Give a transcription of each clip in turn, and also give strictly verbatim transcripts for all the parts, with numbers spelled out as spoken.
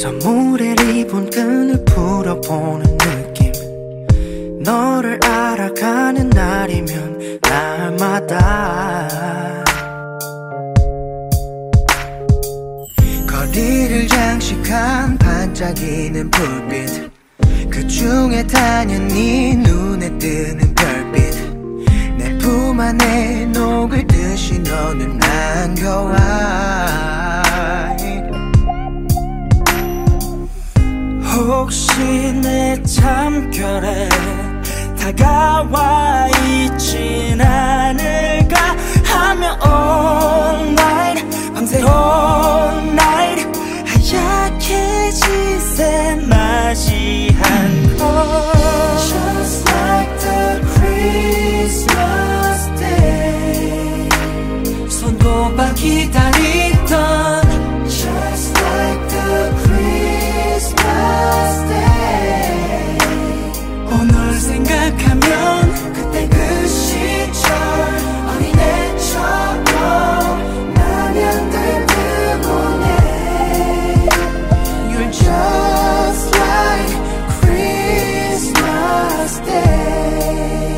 선물의 리본끈을 풀어보는 느낌. 너를 알아가는 날이면 날마다 거리를 장식한 반짝이는 불빛, 그 중에 당연히 눈에 뜨는 별빛. 내 품 안에 녹을 듯이 너는 안겨와. 혹시 내 참결에 다가와 있진 않을까 하며 all night, 밤새 all night 하얗게 지새 맞이한 걸. Just like the Christmas day, 손꼽아 기다리던 Just like the Christmas day. 오늘 생각하면 그때 그 시절 어린애처럼 남양들 뜨문해. You're just like Christmas day.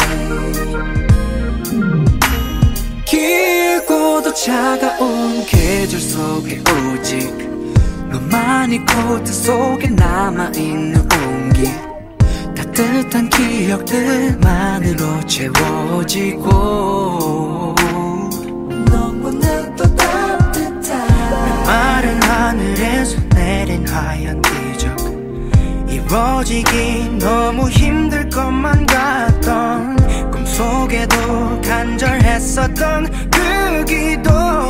길고도 차가운 계절 속에 오직 너만이 코트 속에 남아있는 온기, 따뜻한 기억들만으로 채워지고 너무나도 따뜻한 마른 하늘에서 내린 하얀 기적, 이루어지기 너무 힘들 것만 같던 꿈속에도 간절했었던 그 기도.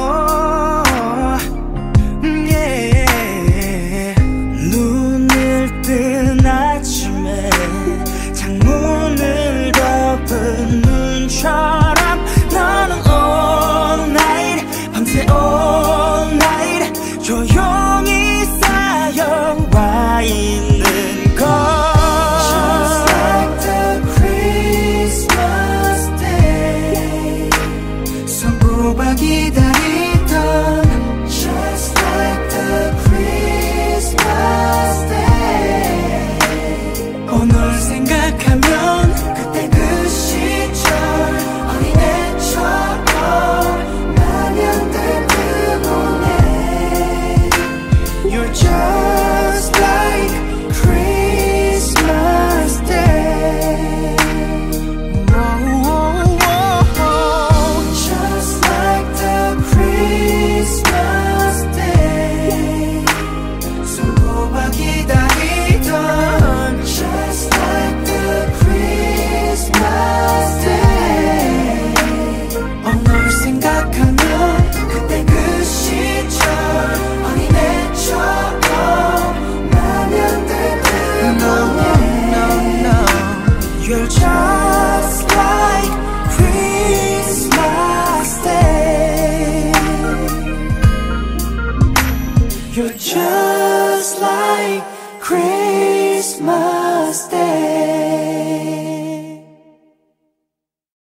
yeah. 눈을 뜬 아침에 창문을 덮은 눈처럼 너는 all night, 밤새 all night 조용히 쌓여와 있는 것. Just like the Christmas day, 손꼽아 기다리던 Just like the Christmas day. 오늘 생각하면 그때 그 시절 어린애처럼 남양들 뜨문해. You're just like Christmas day. Whoa, whoa, whoa. Just like the Christmas day, 손꼽아 기다리던 Just like the Christmas day. 오늘 생각하면 그때 그 시절 어린애처럼 남양들 뜨문해. No, no, no. You're just like Christmas day. You're just like Christmas.